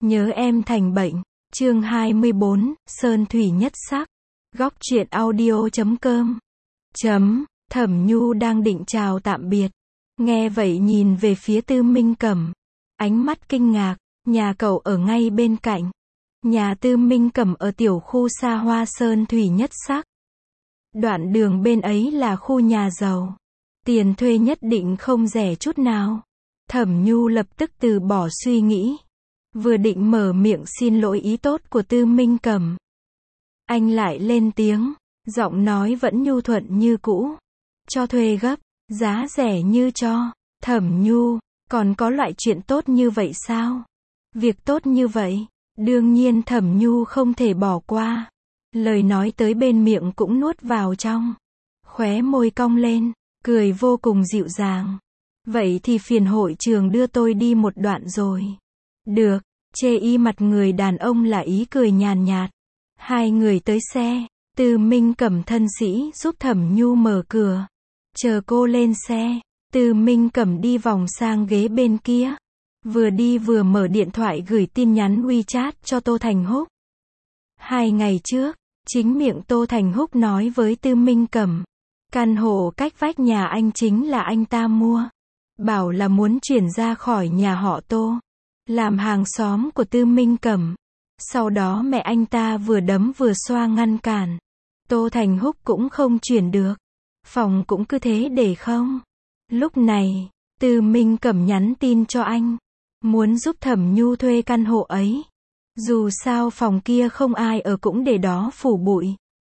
Nhớ em thành bệnh. Chương 24, Sơn thủy nhất sắc. Góc truyện audio.com. Thẩm Nhu đang định chào tạm biệt. Nghe vậy nhìn về phía Tư Minh Cẩm. Ánh mắt kinh ngạc, nhà cậu ở ngay bên cạnh. Nhà Tư Minh Cẩm ở tiểu khu xa hoa Sơn thủy nhất sắc. Đoạn đường bên ấy là khu nhà giàu. Tiền thuê nhất định không rẻ chút nào. Thẩm Nhu lập tức từ bỏ suy nghĩ. Vừa định mở miệng xin lỗi ý tốt của Tư Minh Cẩm. Anh lại lên tiếng, giọng nói vẫn nhu thuận như cũ. Cho thuê gấp, giá rẻ như cho. Thẩm Nhu, còn có loại chuyện tốt như vậy sao? Việc tốt như vậy, đương nhiên Thẩm Nhu không thể bỏ qua. Lời nói tới bên miệng cũng nuốt vào trong. Khóe môi cong lên, cười vô cùng dịu dàng. Vậy thì phiền hội trường đưa tôi đi một đoạn rồi. Được, chê y mặt người đàn ông là ý cười nhàn nhạt. Hai người tới xe, Tư Minh Cẩm thân sĩ giúp Thẩm Nhu mở cửa. Chờ cô lên xe, Tư Minh Cẩm đi vòng sang ghế bên kia. Vừa đi vừa mở điện thoại gửi tin nhắn WeChat cho Tô Thành Húc. 2 ngày trước, chính miệng Tô Thành Húc nói với Tư Minh Cẩm. Căn hộ cách vách nhà anh chính là anh ta mua. Bảo là muốn chuyển ra khỏi nhà họ Tô. Làm hàng xóm của Tư Minh Cẩm. Sau đó mẹ anh ta vừa đấm vừa xoa ngăn cản. Tô Thành Húc cũng không chuyển được. Phòng cũng cứ thế để không. Lúc này, Tư Minh Cẩm nhắn tin cho anh. Muốn giúp Thẩm Nhu thuê căn hộ ấy. Dù sao phòng kia không ai ở cũng để đó phủ bụi.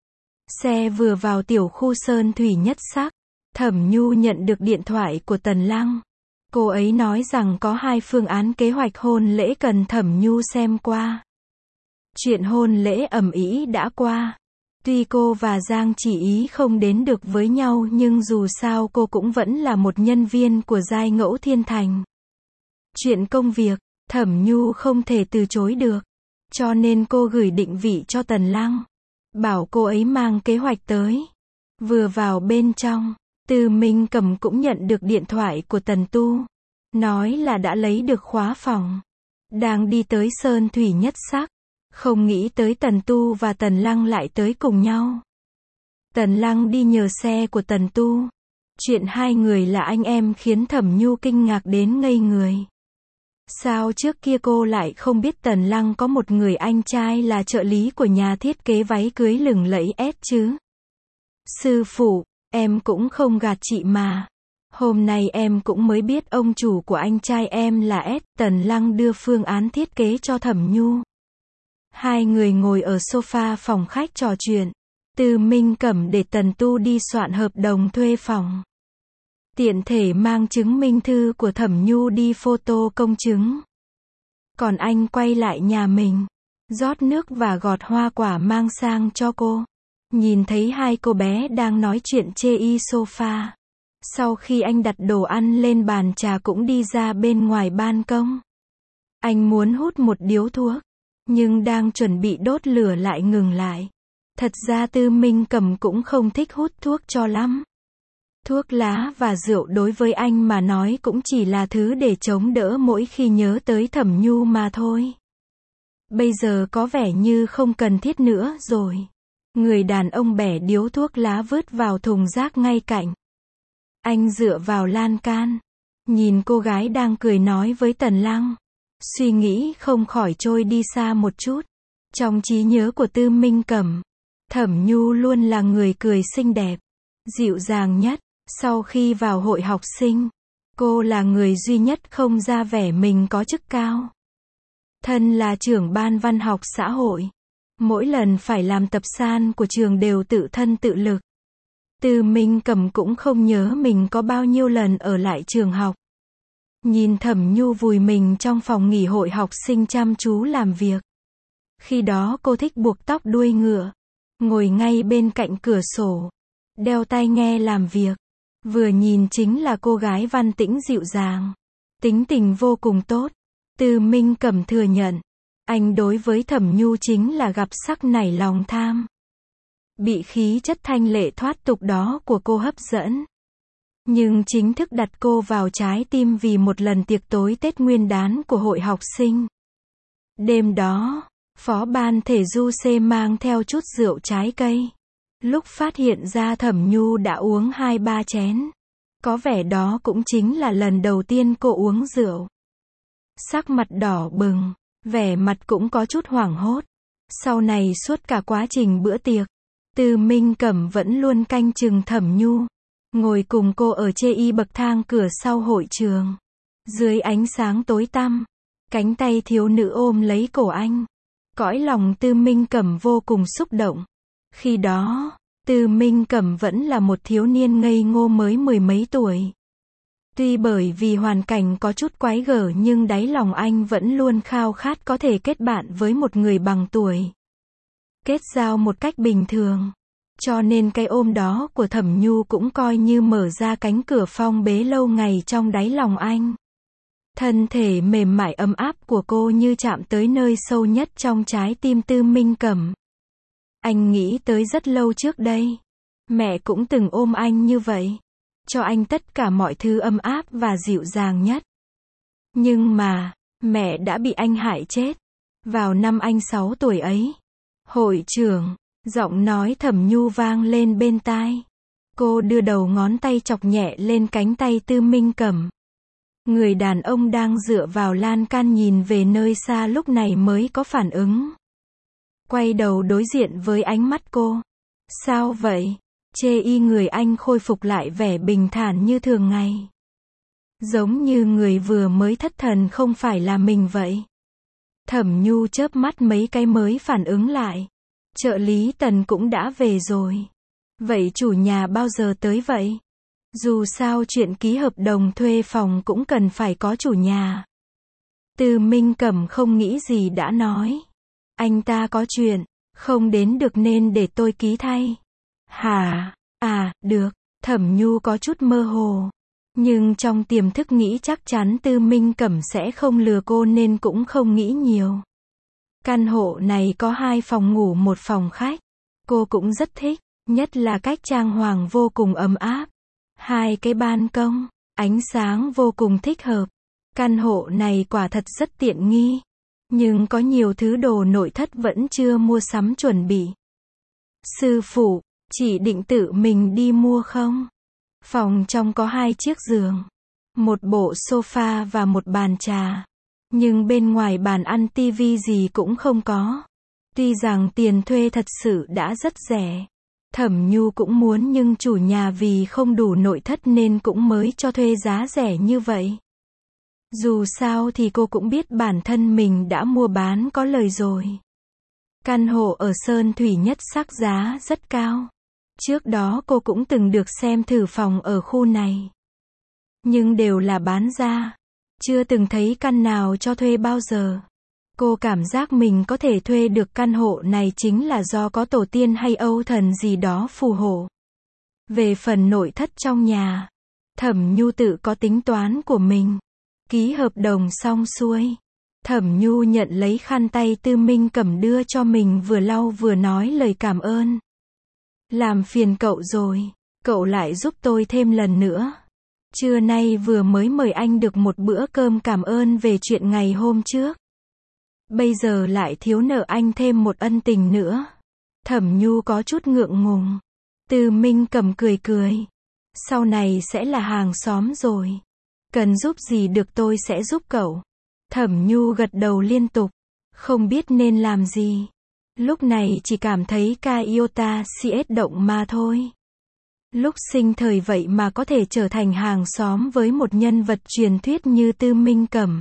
Xe vừa vào tiểu khu Sơn thủy nhất sắc. Thẩm Nhu nhận được điện thoại của Tần Lăng. Cô ấy nói rằng có 2 phương án kế hoạch hôn lễ cần Thẩm Nhu xem qua. Chuyện hôn lễ ầm ĩ đã qua. Tuy cô và Giang Chỉ Ý không đến được với nhau nhưng dù sao cô cũng vẫn là một nhân viên của Giai Ngẫu Thiên Thành. Chuyện công việc, Thẩm Nhu không thể từ chối được. Cho nên cô gửi định vị cho Tần Lăng. Bảo cô ấy mang kế hoạch tới. Vừa vào bên trong, Tư Minh Cẩm cũng nhận được điện thoại của Tần Tu. Nói là đã lấy được khóa phòng. Đang đi tới Sơn thủy nhất sắc. Không nghĩ tới Tần Tu và Tần Lăng lại tới cùng nhau. Tần Lăng đi nhờ xe của Tần Tu. Chuyện 2 người là anh em khiến Thẩm Nhu kinh ngạc đến ngây người. Sao trước kia cô lại không biết Tần Lăng có một người anh trai là trợ lý của nhà thiết kế váy cưới lừng lẫy S chứ? Sư phụ, em cũng không gạt chị mà. Hôm nay em cũng mới biết ông chủ của anh trai em là S. Tần Lăng đưa phương án thiết kế cho Thẩm Nhu. 2 người ngồi ở sofa phòng khách trò chuyện. Tư Minh Cẩm để Tần Tu đi soạn hợp đồng thuê phòng. Tiện thể mang chứng minh thư của Thẩm Nhu đi photo công chứng. Còn anh quay lại nhà mình. Rót nước và gọt hoa quả mang sang cho cô. Nhìn thấy 2 cô bé đang nói chuyện chê y sofa. Sau khi anh đặt đồ ăn lên bàn trà cũng đi ra bên ngoài ban công. Anh muốn hút một điếu thuốc. Nhưng đang chuẩn bị đốt lửa lại ngừng lại. Thật ra Tư Minh Cẩm cũng không thích hút thuốc cho lắm. Thuốc lá và rượu đối với anh mà nói cũng chỉ là thứ để chống đỡ mỗi khi nhớ tới Thẩm Nhu mà thôi. Bây giờ có vẻ như không cần thiết nữa rồi. Người đàn ông bẻ điếu thuốc lá vứt vào thùng rác ngay cạnh. Anh dựa vào lan can. Nhìn cô gái đang cười nói với Tần Lăng. Suy nghĩ không khỏi trôi đi xa một chút. Trong trí nhớ của Tư Minh Cẩm, Thẩm Nhu luôn là người cười xinh đẹp, dịu dàng nhất. Sau khi vào hội học sinh, cô là người duy nhất không ra vẻ mình có chức cao. Thân là trưởng ban văn học xã hội. Mỗi lần phải làm tập san của trường đều tự thân tự lực. Tư Minh Cẩm cũng không nhớ mình có bao nhiêu lần ở lại trường học. Nhìn Thẩm Nhu vùi mình trong phòng nghỉ hội học sinh chăm chú làm việc. Khi đó cô thích buộc tóc đuôi ngựa. Ngồi ngay bên cạnh cửa sổ. Đeo tai nghe làm việc. Vừa nhìn chính là cô gái văn tĩnh dịu dàng. Tính tình vô cùng tốt. Tư Minh Cẩm thừa nhận. Anh đối với Thẩm Nhu chính là gặp sắc nảy lòng tham. Bị khí chất thanh lệ thoát tục đó của cô hấp dẫn. Nhưng chính thức đặt cô vào trái tim vì một lần tiệc tối Tết Nguyên đán của hội học sinh. Đêm đó, phó ban thể du C mang theo chút rượu trái cây. Lúc phát hiện ra Thẩm Nhu đã uống 2-3 chén. Có vẻ đó cũng chính là lần đầu tiên cô uống rượu. Sắc mặt đỏ bừng, vẻ mặt cũng có chút hoảng hốt. Sau này suốt cả quá trình bữa tiệc, Tư Minh Cẩm vẫn luôn canh chừng Thẩm Nhu, ngồi cùng cô ở chê bậc thang cửa sau hội trường. Dưới ánh sáng tối tăm, cánh tay thiếu nữ ôm lấy cổ anh. Cõi lòng Tư Minh Cẩm vô cùng xúc động. Khi đó, Tư Minh Cẩm vẫn là một thiếu niên ngây ngô mới 10 mấy tuổi. Tuy bởi vì hoàn cảnh có chút quái gở nhưng đáy lòng anh vẫn luôn khao khát có thể kết bạn với một người bằng tuổi. Kết giao một cách bình thường. Cho nên cái ôm đó của Thẩm Nhu cũng coi như mở ra cánh cửa phong bế lâu ngày trong đáy lòng anh. Thân thể mềm mại ấm áp của cô như chạm tới nơi sâu nhất trong trái tim Tư Minh Cẩm. Anh nghĩ tới rất lâu trước đây. Mẹ cũng từng ôm anh như vậy. Cho anh tất cả mọi thứ ấm áp và dịu dàng nhất. Nhưng mà, mẹ đã bị anh hại chết. Vào năm anh 6 tuổi ấy. Hội trưởng, giọng nói Thẩm Nhu vang lên bên tai. Cô đưa đầu ngón tay chọc nhẹ lên cánh tay Tư Minh Cẩm. Người đàn ông đang dựa vào lan can nhìn về nơi xa lúc này mới có phản ứng. Quay đầu đối diện với ánh mắt cô. Sao vậy? Chê người anh khôi phục lại vẻ bình thản như thường ngày. Giống như người vừa mới thất thần không phải là mình vậy. Thẩm Nhu chớp mắt mấy cái mới phản ứng lại. Trợ lý Tần cũng đã về rồi. Vậy chủ nhà bao giờ tới vậy? Dù sao chuyện ký hợp đồng thuê phòng cũng cần phải có chủ nhà. Tư Minh Cẩm không nghĩ gì đã nói. Anh ta có chuyện, không đến được nên để tôi ký thay. Hả? À, được. Thẩm Nhu có chút mơ hồ. Nhưng trong tiềm thức nghĩ chắc chắn Tư Minh Cẩm sẽ không lừa cô nên cũng không nghĩ nhiều. Căn hộ này có 2 phòng ngủ 1 phòng khách. Cô cũng rất thích, nhất là cách trang hoàng vô cùng ấm áp. 2 cái ban công, ánh sáng vô cùng thích hợp. Căn hộ này quả thật rất tiện nghi. Nhưng có nhiều thứ đồ nội thất vẫn chưa mua sắm chuẩn bị. Sư phụ, chị định tự mình đi mua không? Phòng trong có 2 chiếc giường, 1 bộ sofa và 1 bàn trà. Nhưng bên ngoài bàn ăn tivi gì cũng không có. Tuy rằng tiền thuê thật sự đã rất rẻ. Thẩm Nhu cũng muốn nhưng chủ nhà vì không đủ nội thất nên cũng mới cho thuê giá rẻ như vậy. Dù sao thì cô cũng biết bản thân mình đã mua bán có lời rồi. Căn hộ ở Sơn Thủy Nhất Sắc giá rất cao. Trước đó cô cũng từng được xem thử phòng ở khu này. Nhưng đều là bán ra. Chưa từng thấy căn nào cho thuê bao giờ. Cô cảm giác mình có thể thuê được căn hộ này chính là do có tổ tiên hay Âu thần gì đó phù hộ. Về phần nội thất trong nhà, Thẩm Nhu tự có tính toán của mình. Ký hợp đồng xong xuôi. Thẩm Nhu nhận lấy khăn tay Tư Minh Cẩm đưa cho mình vừa lau vừa nói lời cảm ơn. Làm phiền cậu rồi, cậu lại giúp tôi thêm lần nữa. Trưa nay vừa mới mời anh được một bữa cơm cảm ơn về chuyện ngày hôm trước. Bây giờ lại thiếu nợ anh thêm một ân tình nữa. Thẩm Nhu có chút ngượng ngùng. Tư Minh Cẩm cười cười. Sau này sẽ là hàng xóm rồi. Cần giúp gì được tôi sẽ giúp cậu. Thẩm Nhu gật đầu liên tục. Không biết nên làm gì. Lúc này chỉ cảm thấy Iota CS động mà thôi. Lúc sinh thời vậy mà có thể trở thành hàng xóm với một nhân vật truyền thuyết như Tư Minh Cẩm.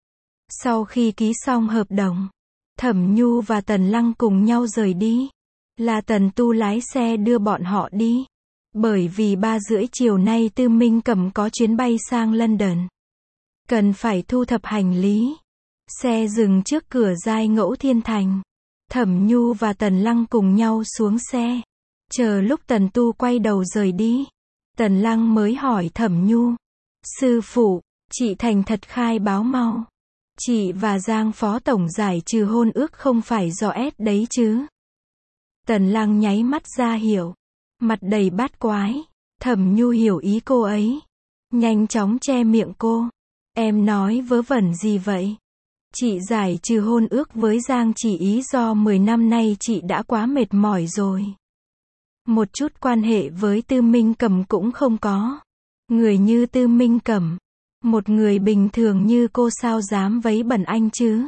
Sau khi ký xong hợp đồng, Thẩm Nhu và Tần Lăng cùng nhau rời đi. Là Tần Tu lái xe đưa bọn họ đi. Bởi vì 3:30 chiều nay Tư Minh Cẩm có chuyến bay sang London. Cần phải thu thập hành lý. Xe dừng trước cửa Giai Ngẫu Thiên Thành. Thẩm Nhu và Tần Lăng cùng nhau xuống xe. Chờ lúc Tần Tu quay đầu rời đi. Tần Lăng mới hỏi Thẩm Nhu. Sư phụ, chị thành thật khai báo mau. Chị và Giang phó tổng giải trừ hôn ước không phải do S đấy chứ? Tần Lăng nháy mắt ra hiểu. Mặt đầy bát quái. Thẩm Nhu hiểu ý cô ấy. Nhanh chóng che miệng cô. Em nói vớ vẩn gì vậy? Chị giải trừ hôn ước với Giang Chỉ Ý do 10 năm nay chị đã quá mệt mỏi rồi. Một chút quan hệ với Tư Minh Cẩm cũng không có. Người như Tư Minh Cẩm, một người bình thường như cô sao dám vấy bẩn anh chứ?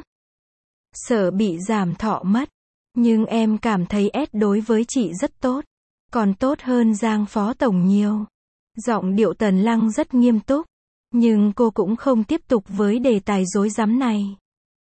Sợ bị giảm thọ mất. Nhưng em cảm thấy S đối với chị rất tốt. Còn tốt hơn Giang phó tổng nhiều. Giọng điệu Tần Lăng rất nghiêm túc. Nhưng cô cũng không tiếp tục với đề tài rối rắm này.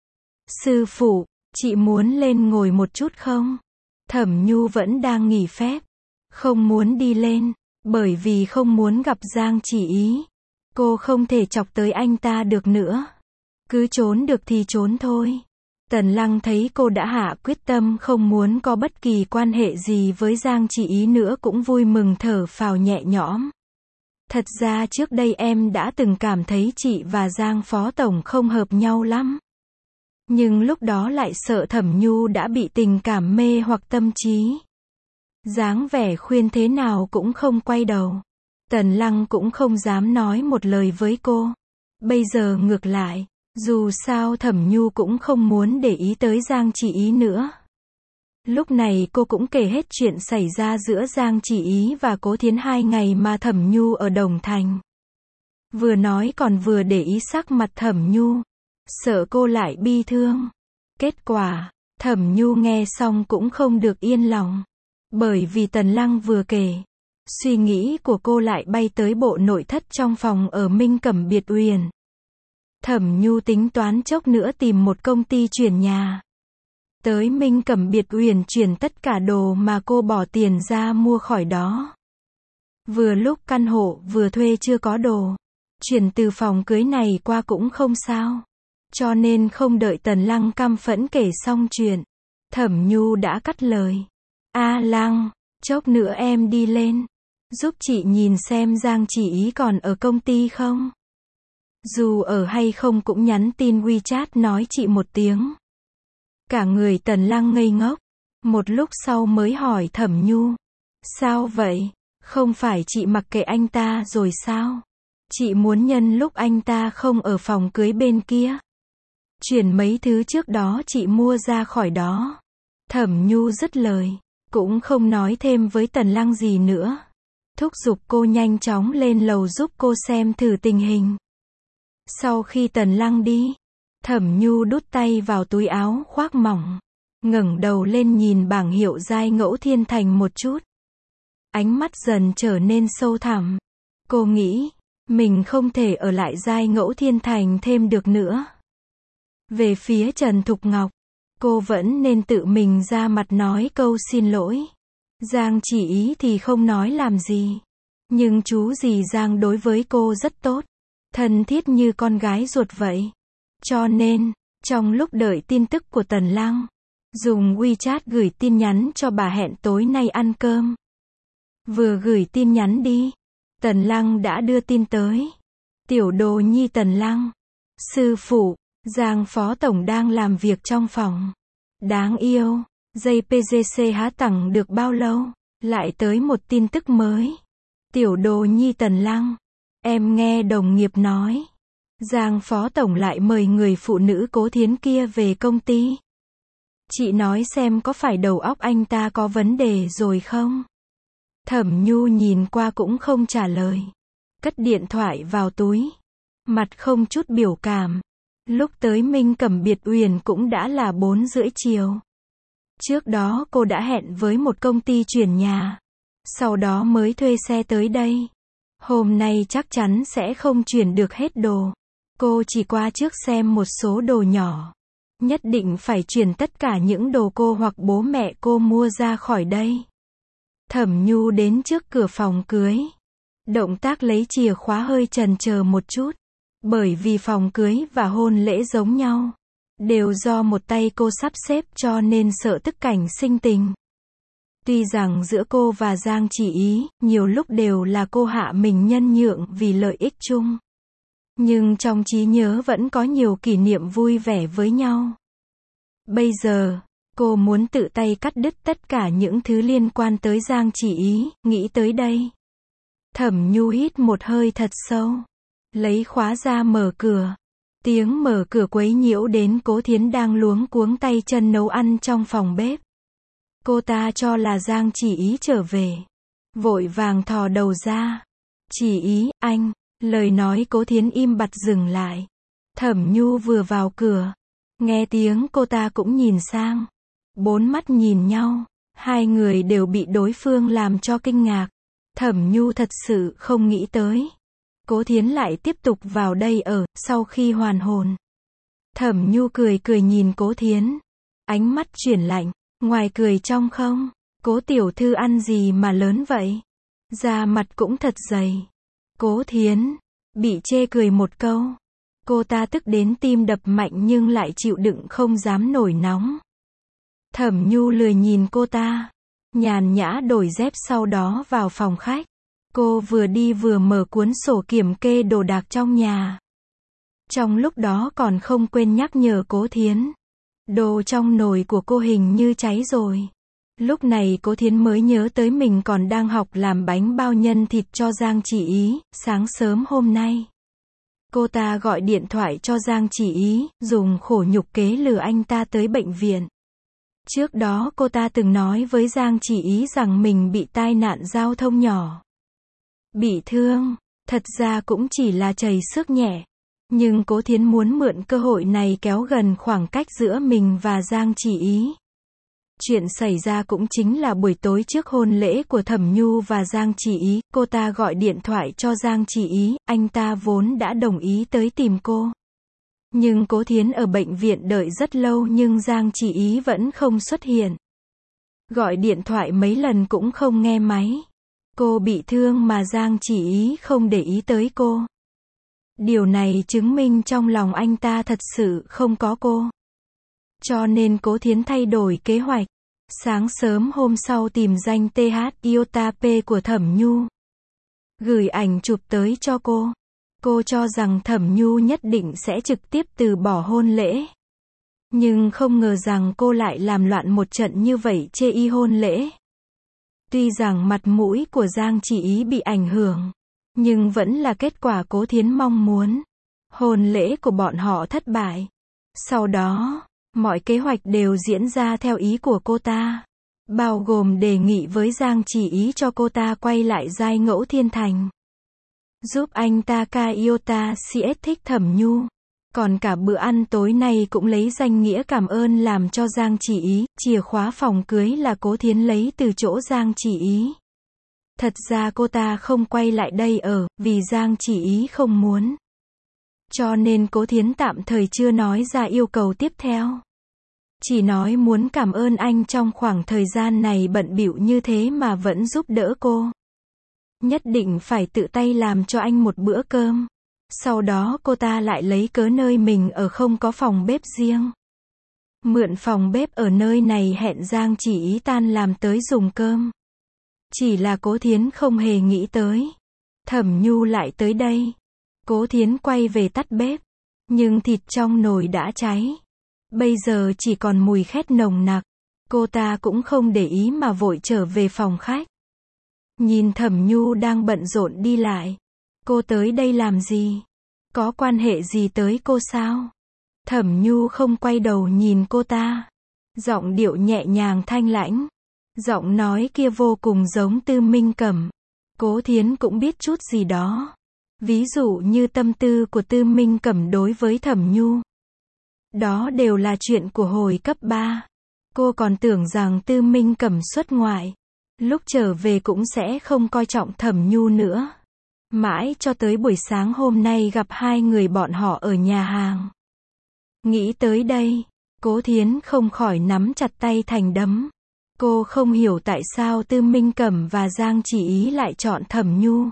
Sư phụ, chị muốn lên ngồi một chút không? Thẩm Nhu vẫn đang nghỉ phép. Không muốn đi lên. Bởi vì không muốn gặp Giang Chỉ Ý. Cô không thể chọc tới anh ta được nữa. Cứ trốn được thì trốn thôi. Tần Lăng thấy cô đã hạ quyết tâm không muốn có bất kỳ quan hệ gì với Giang Chỉ Ý nữa cũng vui mừng thở phào nhẹ nhõm. Thật ra trước đây em đã từng cảm thấy chị và Giang phó tổng không hợp nhau lắm. Nhưng lúc đó lại sợ Thẩm Nhu đã bị tình cảm mê hoặc tâm trí. Dáng vẻ khuyên thế nào cũng không quay đầu. Tần Lăng cũng không dám nói một lời với cô. Bây giờ ngược lại, dù sao Thẩm Nhu cũng không muốn để ý tới Giang Chỉ Ý nữa. Lúc này cô cũng kể hết chuyện xảy ra giữa Giang Chỉ Ý và Cố Thiến 2 ngày mà Thẩm Nhu ở Đồng Thành. Vừa nói còn vừa để ý sắc mặt Thẩm Nhu. Sợ cô lại bi thương. Kết quả, Thẩm Nhu nghe xong cũng không được yên lòng. Bởi vì Tần Lăng vừa kể, suy nghĩ của cô lại bay tới bộ nội thất trong phòng ở Minh Cẩm Biệt Uyển. Thẩm Nhu tính toán chốc nữa tìm một công ty chuyển nhà. Tới Minh Cẩm Biệt Uyển chuyển tất cả đồ mà cô bỏ tiền ra mua khỏi đó. Vừa lúc căn hộ vừa thuê chưa có đồ. Chuyển từ phòng cưới này qua cũng không sao. Cho nên không đợi Tần Lăng căm phẫn kể xong chuyện. Thẩm Nhu đã cắt lời. A Lăng, chốc nữa em đi lên. Giúp chị nhìn xem Giang Chỉ Ý còn ở công ty không? Dù ở hay không cũng nhắn tin WeChat nói chị một tiếng. Cả người Tần Lăng ngây ngốc. Một lúc sau mới hỏi Thẩm Nhu. Sao vậy? Không phải chị mặc kệ anh ta rồi sao? Chị muốn nhân lúc anh ta không ở phòng cưới bên kia. Chuyển mấy thứ trước đó chị mua ra khỏi đó. Thẩm Nhu dứt lời. Cũng không nói thêm với Tần Lăng gì nữa. Thúc giục cô nhanh chóng lên lầu giúp cô xem thử tình hình. Sau khi Tần Lăng đi, Thẩm Nhu đút tay vào túi áo khoác mỏng. Ngẩng đầu lên nhìn bảng hiệu Giai Ngẫu Thiên Thành một chút. Ánh mắt dần trở nên sâu thẳm. Cô nghĩ, mình không thể ở lại Giai Ngẫu Thiên Thành thêm được nữa. Về phía Trần Thục Ngọc, cô vẫn nên tự mình ra mặt nói câu xin lỗi. Giang Chỉ Ý thì không nói làm gì. Nhưng chú dì Giang đối với cô rất tốt. Thân thiết như con gái ruột vậy. Cho nên, trong lúc đợi tin tức của Tần Lăng, dùng WeChat gửi tin nhắn cho bà hẹn tối nay ăn cơm. Vừa gửi tin nhắn đi, Tần Lăng đã đưa tin tới. Tiểu đồ nhi Tần Lăng. Sư phụ, Giang phó tổng đang làm việc trong phòng. Đáng yêu, dây PGC há tặng được bao lâu, lại tới một tin tức mới. Tiểu đồ nhi Tần Lăng. Em nghe đồng nghiệp nói, Giang phó tổng lại mời người phụ nữ Cố Thiến kia về công ty. Chị nói xem có phải đầu óc anh ta có vấn đề rồi không? Thẩm Nhu nhìn qua cũng không trả lời. Cất điện thoại vào túi. Mặt không chút biểu cảm. Lúc tới Minh Cẩm Biệt Uyển cũng đã là 4:30 chiều. Trước đó cô đã hẹn với một công ty chuyển nhà. Sau đó mới thuê xe tới đây. Hôm nay chắc chắn sẽ không chuyển được hết đồ. Cô chỉ qua trước xem một số đồ nhỏ. Nhất định phải chuyển tất cả những đồ cô hoặc bố mẹ cô mua ra khỏi đây. Thẩm Nhu đến trước cửa phòng cưới. Động tác lấy chìa khóa hơi chần chờ một chút. Bởi vì phòng cưới và hôn lễ giống nhau. Đều do một tay cô sắp xếp cho nên sợ tức cảnh sinh tình. Tuy rằng giữa cô và Giang Chỉ Ý, nhiều lúc đều là cô hạ mình nhân nhượng vì lợi ích chung. Nhưng trong trí nhớ vẫn có nhiều kỷ niệm vui vẻ với nhau. Bây giờ, cô muốn tự tay cắt đứt tất cả những thứ liên quan tới Giang Chỉ Ý, nghĩ tới đây. Thẩm Nhu hít một hơi thật sâu. Lấy khóa ra mở cửa. Tiếng mở cửa quấy nhiễu đến Cố Thiến đang luống cuống tay chân nấu ăn trong phòng bếp. Cô ta cho là Giang Chỉ Ý trở về. Vội vàng thò đầu ra. Chỉ Ý, anh. Lời nói Cố Thiến im bặt dừng lại. Thẩm Nhu vừa vào cửa. Nghe tiếng cô ta cũng nhìn sang. Bốn mắt nhìn nhau. Hai người đều bị đối phương làm cho kinh ngạc. Thẩm Nhu thật sự không nghĩ tới. Cố Thiến lại tiếp tục vào đây ở, sau khi hoàn hồn. Thẩm Nhu cười cười nhìn Cố Thiến. Ánh mắt chuyển lạnh. Ngoài cười trong không. Cố tiểu thư ăn gì mà lớn vậy? Da mặt cũng thật dày. Cố Thiến. Bị chê cười một câu. Cô ta tức đến tim đập mạnh nhưng lại chịu đựng không dám nổi nóng. Thẩm Nhu lười nhìn cô ta. Nhàn nhã đổi dép sau đó vào phòng khách. Cô vừa đi vừa mở cuốn sổ kiểm kê đồ đạc trong nhà. Trong lúc đó còn không quên nhắc nhở Cố Thiến. Đồ trong nồi của cô hình như cháy rồi. Lúc này Cố Thiến mới nhớ tới mình còn đang học làm bánh bao nhân thịt cho Giang Chỉ Ý, sáng sớm hôm nay. Cô ta gọi điện thoại cho Giang Chỉ Ý, dùng khổ nhục kế lừa anh ta tới bệnh viện. Trước đó cô ta từng nói với Giang Chỉ Ý rằng mình bị tai nạn giao thông nhỏ. Bị thương, thật ra cũng chỉ là trầy xước nhẹ. Nhưng Cố Thiến muốn mượn cơ hội này kéo gần khoảng cách giữa mình và Giang Chỉ Ý. Chuyện xảy ra cũng chính là buổi tối trước hôn lễ của Thẩm Nhu và Giang Chỉ Ý, cô ta gọi điện thoại cho Giang Chỉ Ý, anh ta vốn đã đồng ý tới tìm cô. Nhưng Cố Thiến ở bệnh viện đợi rất lâu nhưng Giang Chỉ Ý vẫn không xuất hiện. Gọi điện thoại mấy lần cũng không nghe máy. Cô bị thương mà Giang Chỉ Ý không để ý tới cô. Điều này chứng minh trong lòng anh ta thật sự không có cô. Cho nên Cố Thiến thay đổi kế hoạch. Sáng sớm hôm sau tìm danh TH Iota P của Thẩm Nhu. Gửi ảnh chụp tới cho cô. Cô cho rằng Thẩm Nhu nhất định sẽ trực tiếp từ bỏ hôn lễ. Nhưng không ngờ rằng cô lại làm loạn một trận như vậy chê y hôn lễ. Tuy rằng mặt mũi của Giang Chỉ Ý bị ảnh hưởng, nhưng vẫn là kết quả Cố Thiến mong muốn. Hôn lễ của bọn họ thất bại. Sau đó, mọi kế hoạch đều diễn ra theo ý của cô ta. Bao gồm đề nghị với Giang Chỉ Ý cho cô ta quay lại giai ngẫu Thiên Thành. Giúp anh ta ca Iota CS thích Thẩm Nhu. Còn cả bữa ăn tối nay cũng lấy danh nghĩa cảm ơn làm cho Giang Chỉ Ý. Chìa khóa phòng cưới là Cố Thiến lấy từ chỗ Giang Chỉ Ý. Thật ra cô ta không quay lại đây ở, vì Giang Chỉ Ý không muốn. Cho nên Cố Thiến tạm thời chưa nói ra yêu cầu tiếp theo. Chỉ nói muốn cảm ơn anh trong khoảng thời gian này bận bịu như thế mà vẫn giúp đỡ cô. Nhất định phải tự tay làm cho anh một bữa cơm. Sau đó cô ta lại lấy cớ nơi mình ở không có phòng bếp riêng. Mượn phòng bếp ở nơi này hẹn Giang Chỉ Ý tan làm tới dùng cơm. Chỉ là Cố Thiến không hề nghĩ tới. Thẩm Nhu lại tới đây. Cố Thiến quay về tắt bếp. Nhưng thịt trong nồi đã cháy. Bây giờ chỉ còn mùi khét nồng nặc. Cô ta cũng không để ý mà vội trở về phòng khách. Nhìn Thẩm Nhu đang bận rộn đi lại. Cô tới đây làm gì? Có quan hệ gì tới cô sao? Thẩm Nhu không quay đầu nhìn cô ta. Giọng điệu nhẹ nhàng thanh lãnh. Giọng nói kia vô cùng giống Tư Minh Cẩm. Cố Thiến cũng biết chút gì đó. Ví dụ như tâm tư của Tư Minh Cẩm đối với Thẩm Nhu. Đó đều là chuyện của hồi cấp 3. Cô còn tưởng rằng Tư Minh Cẩm xuất ngoại. Lúc trở về cũng sẽ không coi trọng Thẩm Nhu nữa. Mãi cho tới buổi sáng hôm nay gặp hai người bọn họ ở nhà hàng. Nghĩ tới đây, Cố Thiến không khỏi nắm chặt tay thành đấm. Cô không hiểu tại sao Tư Minh Cẩm và Giang Chỉ Ý lại chọn Thẩm Nhu.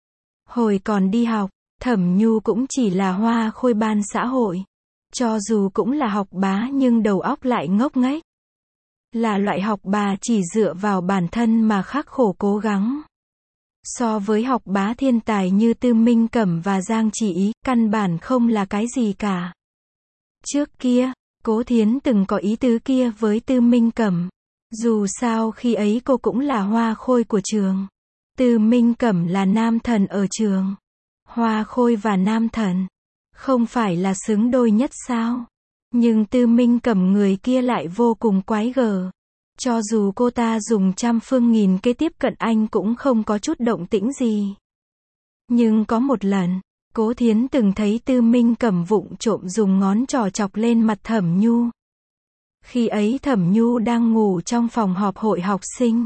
Hồi còn đi học, Thẩm Nhu cũng chỉ là hoa khôi ban xã hội. Cho dù cũng là học bá nhưng đầu óc lại ngốc nghếch. Là loại học bá chỉ dựa vào bản thân mà khắc khổ cố gắng. So với học bá thiên tài như Tư Minh Cẩm và Giang Chỉ Ý, căn bản không là cái gì cả. Trước kia, Cố Thiến từng có ý tứ kia với Tư Minh Cẩm. Dù sao khi ấy cô cũng là hoa khôi của trường. Tư Minh Cẩm là nam thần ở trường. Hoa khôi và nam thần Không phải là xứng đôi nhất sao? Nhưng Tư Minh Cẩm người kia lại vô cùng quái gở. Cho dù cô ta dùng trăm phương nghìn kế tiếp cận anh cũng không có chút động tĩnh gì. Nhưng có một lần, Cố Thiến từng thấy Tư Minh Cẩm vụng trộm dùng ngón trỏ chọc lên mặt Thẩm Nhu. Khi ấy Thẩm Nhu đang ngủ trong phòng họp hội học sinh.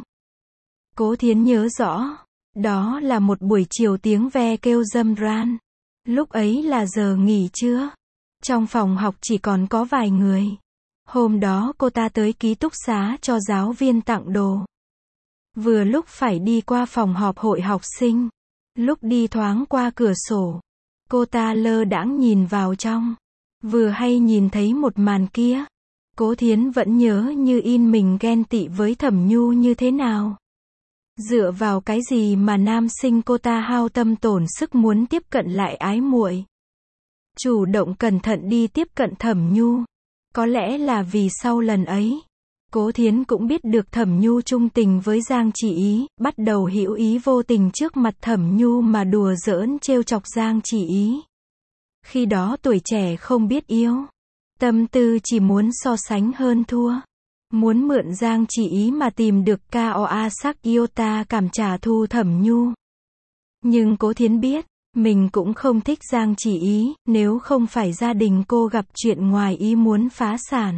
Cố Thiến nhớ rõ, đó là một buổi chiều tiếng ve kêu râm ran. Lúc ấy là giờ nghỉ trưa. Trong phòng học chỉ còn có vài người. Hôm đó cô ta tới ký túc xá cho giáo viên tặng đồ. Vừa lúc phải đi qua phòng họp hội học sinh. Lúc đi thoáng qua cửa sổ, cô ta lơ đãng nhìn vào trong. Vừa hay nhìn thấy một màn kia. Cố Thiến vẫn nhớ như in mình ghen tị với Thẩm Nhu như thế nào. Dựa vào cái gì mà nam sinh cô ta hao tâm tổn sức muốn tiếp cận lại ái muội. Chủ động cẩn thận đi tiếp cận Thẩm Nhu. Có lẽ là vì sau lần ấy, Cố Thiến cũng biết được Thẩm Nhu trung tình với Giang Chỉ Ý, bắt đầu hữu ý vô tình trước mặt Thẩm Nhu mà đùa giỡn trêu chọc Giang Chỉ Ý. Khi đó tuổi trẻ không biết yêu, tâm tư chỉ muốn so sánh hơn thua. Muốn mượn Giang Chỉ Ý mà tìm được KOA sắc Iota cảm trả thù Thẩm Nhu. Nhưng Cố Thiến biết, mình cũng không thích Giang Chỉ Ý, nếu không phải gia đình cô gặp chuyện ngoài ý muốn phá sản.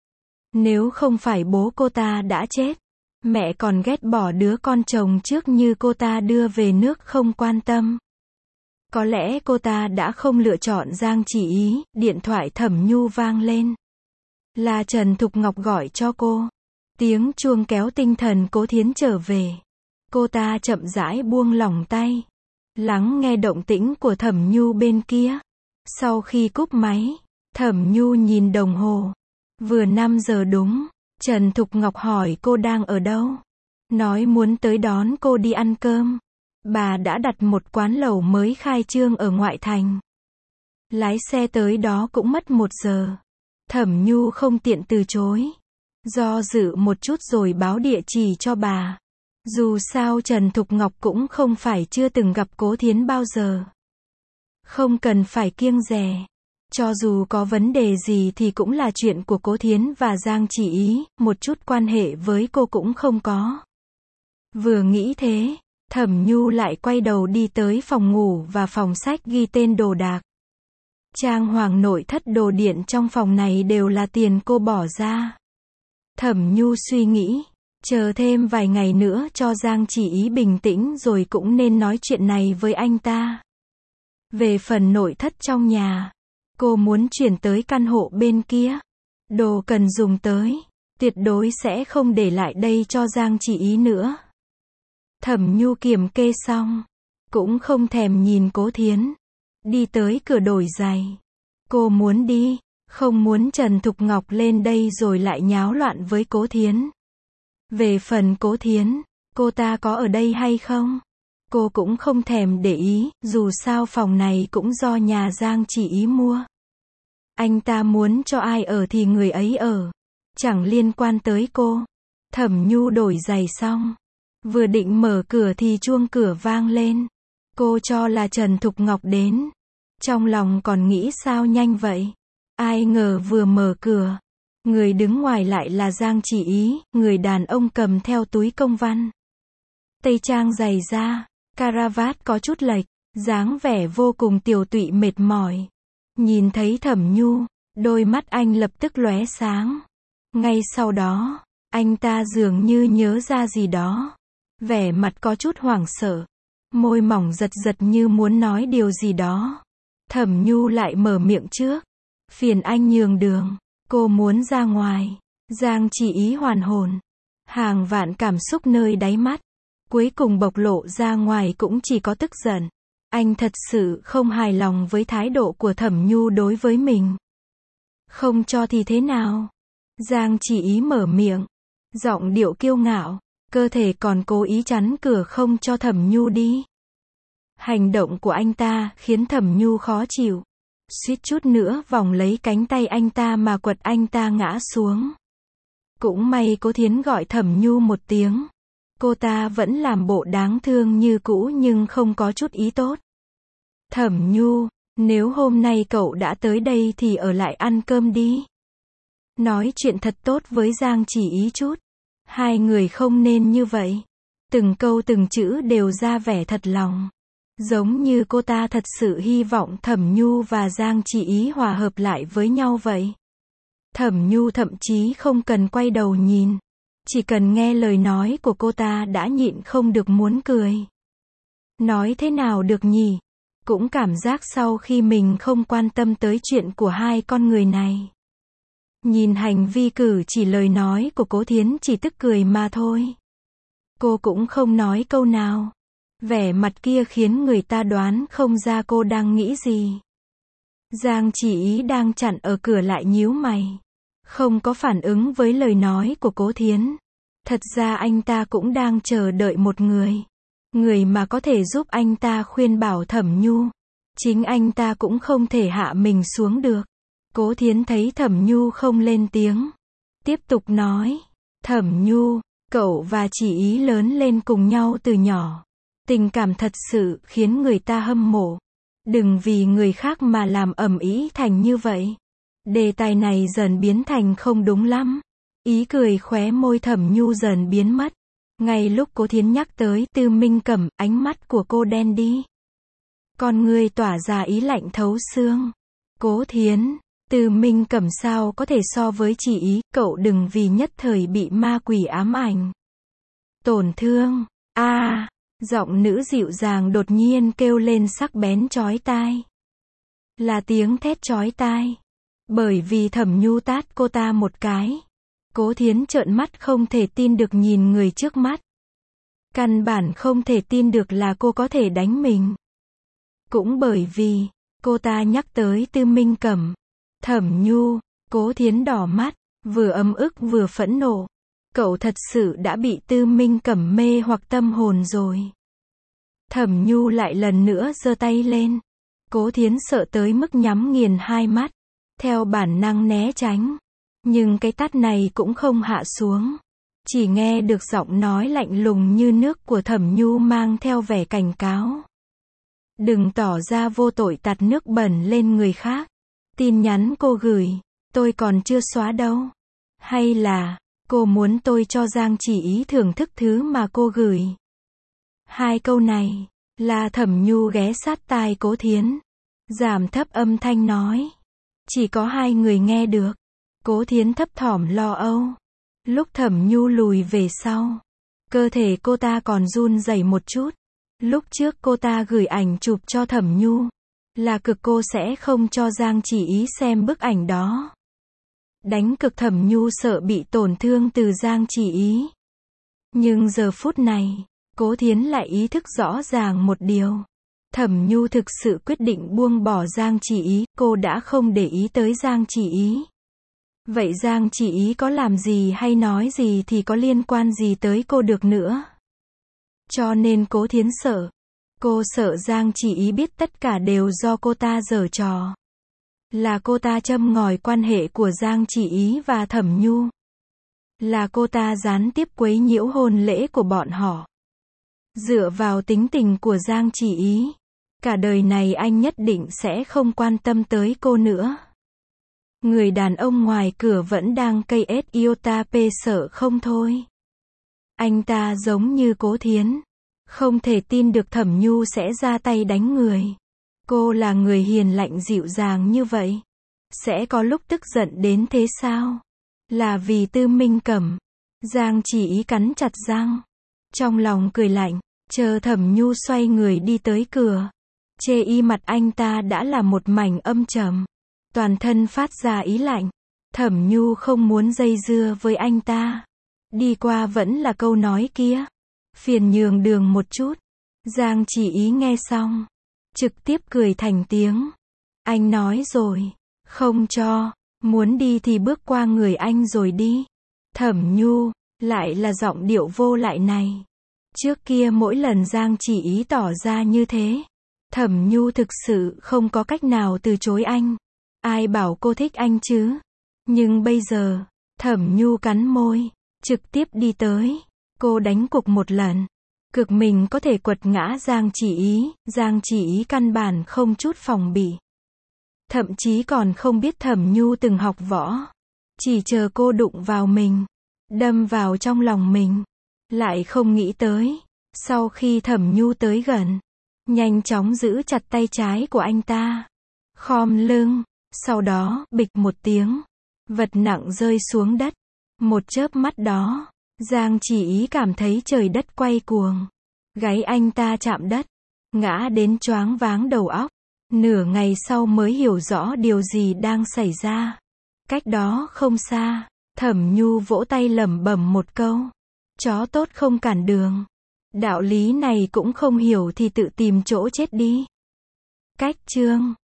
Nếu không phải bố cô ta đã chết, mẹ còn ghét bỏ đứa con chồng trước như cô ta đưa về nước không quan tâm. Có lẽ cô ta đã không lựa chọn Giang Chỉ Ý. Điện thoại Thẩm Nhu vang lên. Là Trần Thục Ngọc gọi cho cô. Tiếng chuông kéo tinh thần Cố Thiến trở về. Cô ta chậm rãi buông lỏng tay, lắng nghe động tĩnh của Thẩm Nhu bên kia. Sau khi cúp máy, Thẩm Nhu nhìn đồng hồ. Vừa 5 giờ đúng. Trần Thục Ngọc hỏi cô đang ở đâu. Nói muốn tới đón cô đi ăn cơm. Bà đã đặt một quán lẩu mới khai trương ở ngoại thành. Lái xe tới đó cũng mất 1 giờ. Thẩm Nhu không tiện từ chối. Do dự một chút rồi báo địa chỉ cho bà. Dù sao Trần Thục Ngọc cũng không phải chưa từng gặp Cố Thiến bao giờ. Không cần phải kiêng dè. Cho dù có vấn đề gì thì cũng là chuyện của Cố Thiến và Giang Chỉ Ý, một chút quan hệ với cô cũng không có. Vừa nghĩ thế, Thẩm Nhu lại quay đầu đi tới phòng ngủ và phòng sách ghi tên đồ đạc. Trang hoàng nội thất đồ điện trong phòng này đều là tiền cô bỏ ra. Thẩm Nhu suy nghĩ, chờ thêm vài ngày nữa cho Giang Chỉ Ý bình tĩnh rồi cũng nên nói chuyện này với anh ta. Về phần nội thất trong nhà, cô muốn chuyển tới căn hộ bên kia. Đồ cần dùng tới, tuyệt đối sẽ không để lại đây cho Giang Chỉ Ý nữa. Thẩm Nhu kiểm kê xong, cũng không thèm nhìn Cố Thiến. Đi tới cửa đổi giày. Cô muốn đi, không muốn Trần Thục Ngọc lên đây rồi lại nháo loạn với Cố Thiến. Về phần Cố Thiến, cô ta có ở đây hay không? Cô cũng không thèm để ý, dù sao phòng này cũng do nhà Giang Chỉ Ý mua. Anh ta muốn cho ai ở thì người ấy ở. Chẳng liên quan tới cô. Thẩm Nhu đổi giày xong. Vừa định mở cửa thì chuông cửa vang lên. Cô cho là Trần Thục Ngọc đến. Trong lòng còn nghĩ sao nhanh vậy. Ai ngờ vừa mở cửa, người đứng ngoài lại là Giang Chỉ Ý, người đàn ông cầm theo túi công văn. Tây trang dày da, caravat có chút lệch, dáng vẻ vô cùng tiều tụy mệt mỏi. Nhìn thấy Thẩm Nhu, đôi mắt anh lập tức lóe sáng. Ngay sau đó, anh ta dường như nhớ ra gì đó. Vẻ mặt có chút hoảng sợ. Môi mỏng giật giật như muốn nói điều gì đó. Thẩm Nhu lại mở miệng trước. Phiền anh nhường đường. Cô muốn ra ngoài. Giang Chỉ Ý hoàn hồn. Hàng vạn cảm xúc nơi đáy mắt. Cuối cùng bộc lộ ra ngoài cũng chỉ có tức giận. Anh thật sự không hài lòng với thái độ của Thẩm Nhu đối với mình. Không cho thì thế nào? Giang Chỉ Ý mở miệng. Giọng điệu kiêu ngạo. Cơ thể còn cố ý chắn cửa không cho Thẩm Nhu đi. Hành động của anh ta khiến Thẩm Nhu khó chịu. Suýt chút nữa vòng lấy cánh tay anh ta mà quật anh ta ngã xuống. Cũng may Cố Thiến gọi Thẩm Nhu một tiếng. Cô ta vẫn làm bộ đáng thương như cũ nhưng không có chút ý tốt. Thẩm Nhu, Nếu hôm nay cậu đã tới đây thì ở lại ăn cơm đi. Nói chuyện thật tốt với Giang Chỉ Ý chút. Hai người không nên như vậy. Từng câu từng chữ đều ra vẻ thật lòng. Giống như cô ta thật sự hy vọng Thẩm Nhu và Giang Chỉ Ý hòa hợp lại với nhau vậy. Thẩm Nhu thậm chí không cần quay đầu nhìn. Chỉ cần nghe lời nói của cô ta đã nhịn không được muốn cười. Nói thế nào được nhỉ? Cũng cảm giác sau khi mình không quan tâm tới chuyện của hai con người này. Nhìn hành vi cử chỉ lời nói của Cố Thiến chỉ tức cười mà thôi. Cô cũng không nói câu nào. Vẻ mặt kia khiến người ta đoán không ra cô đang nghĩ gì. Giang Chỉ Ý đang chặn ở cửa lại nhíu mày. Không có phản ứng với lời nói của Cố Thiến. Thật ra anh ta cũng đang chờ đợi một người. Người mà có thể giúp anh ta khuyên bảo Thẩm Nhu. Chính anh ta cũng không thể hạ mình xuống được. Cố Thiến thấy Thẩm Nhu không lên tiếng. Tiếp tục nói. Thẩm Nhu, cậu và Chỉ Ý lớn lên cùng nhau từ nhỏ. Tình cảm thật sự khiến người ta hâm mộ. Đừng vì người khác mà làm ầm ĩ thành như vậy. Đề tài này dần biến thành không đúng lắm. Ý cười khóe môi Thẩm Nhu dần biến mất. Ngay lúc Cố Thiến nhắc tới Tư Minh Cẩm, ánh mắt của cô đen đi. Con người tỏa ra ý lạnh thấu xương. Cố Thiến, Tư Minh Cẩm sao có thể so với Chỉ Ý, cậu đừng vì nhất thời bị ma quỷ ám ảnh. Tổn thương, giọng nữ dịu dàng đột nhiên kêu lên sắc bén chói tai. Là tiếng thét chói tai. Bởi vì Thẩm Nhu tát cô ta một cái. Cố Thiến trợn mắt không thể tin được nhìn người trước mắt. Căn bản không thể tin được là cô có thể đánh mình. Cũng bởi vì, cô ta nhắc tới Tư Minh Cẩm. Thẩm Nhu, Cố Thiến đỏ mắt, vừa ấm ức vừa phẫn nộ. Cậu thật sự đã bị Tư Minh Cẩm mê hoặc tâm hồn rồi. Thẩm Nhu lại lần nữa giơ tay lên. Cố Thiến sợ tới mức nhắm nghiền hai mắt. Theo bản năng né tránh. Nhưng cái tát này cũng không hạ xuống. Chỉ nghe được giọng nói lạnh lùng như nước của Thẩm Nhu mang theo vẻ cảnh cáo. Đừng tỏ ra vô tội tạt nước bẩn lên người khác. Tin nhắn cô gửi, tôi còn chưa xóa đâu. Hay là, cô muốn tôi cho Giang Chỉ Ý thưởng thức thứ mà cô gửi. Hai câu này, là Thẩm Nhu ghé sát tai Cố Thiến. Giảm thấp âm thanh nói. Chỉ có hai người nghe được. Cố Thiến thấp thỏm lo âu. Lúc Thẩm Nhu lùi về sau. Cơ thể cô ta còn run rẩy một chút. Lúc trước cô ta gửi ảnh chụp cho Thẩm Nhu. Là cực cô sẽ không cho Giang Chỉ Ý xem bức ảnh đó. Đánh cực Thẩm Nhu sợ bị tổn thương từ Giang Chỉ Ý. Nhưng giờ phút này, Cố Thiến lại ý thức rõ ràng một điều. Thẩm Nhu thực sự quyết định buông bỏ Giang Chỉ Ý, cô đã không để ý tới Giang Chỉ Ý. Vậy Giang Chỉ Ý có làm gì hay nói gì thì có liên quan gì tới cô được nữa. Cho nên Cố Thiến sợ. Cô sợ Giang Chỉ Ý biết tất cả đều do cô ta giở trò. Là cô ta châm ngòi quan hệ của Giang Chỉ Ý và Thẩm Nhu. Là cô ta gián tiếp quấy nhiễu hôn lễ của bọn họ. Dựa vào tính tình của Giang Chỉ Ý, cả đời này anh nhất định sẽ không quan tâm tới cô nữa. Người đàn ông ngoài cửa vẫn đang cây ết iota p sợ không thôi. Anh ta giống như Cố Thiến. Không thể tin được Thẩm Nhu sẽ ra tay đánh người. Cô là người hiền lạnh dịu dàng như vậy. Sẽ có lúc tức giận đến thế sao? Là vì Tư Minh Cẩm. Giang Chỉ Ý cắn chặt răng. Trong lòng cười lạnh, chờ Thẩm Nhu xoay người đi tới cửa. Chê y mặt anh ta đã là một mảnh âm trầm. Toàn thân phát ra ý lạnh. Thẩm Nhu không muốn dây dưa với anh ta. Đi qua vẫn là câu nói kia. Phiền nhường đường một chút. Giang Chỉ Ý nghe xong. Trực tiếp cười thành tiếng. Anh nói rồi. Không cho. Muốn đi thì bước qua người anh rồi đi. Thẩm Nhu. Lại là giọng điệu vô lại này. Trước kia mỗi lần Giang Chỉ Ý tỏ ra như thế. Thẩm Nhu thực sự không có cách nào từ chối anh. Ai bảo cô thích anh chứ? Nhưng bây giờ, Thẩm Nhu cắn môi. Trực tiếp đi tới. Cô đánh cục một lần. Cực mình có thể quật ngã Giang Chỉ Ý. Giang Chỉ Ý căn bản không chút phòng bị. Thậm chí còn không biết Thẩm Nhu từng học võ. Chỉ chờ cô đụng vào mình, đâm vào trong lòng mình. Lại không nghĩ tới, sau khi Thẩm Nhu tới gần, nhanh chóng giữ chặt tay trái của anh ta, khom lưng, sau đó, bịch một tiếng, vật nặng rơi xuống đất. Một chớp mắt đó, Giang Chỉ Ý cảm thấy trời đất quay cuồng. Gáy anh ta chạm đất, ngã đến choáng váng đầu óc. Nửa ngày sau mới hiểu rõ điều gì đang xảy ra. Cách đó không xa, Thẩm Nhu vỗ tay lẩm bẩm một câu. Chó tốt không cản đường. Đạo lý này cũng không hiểu thì tự tìm chỗ chết đi. Cách chương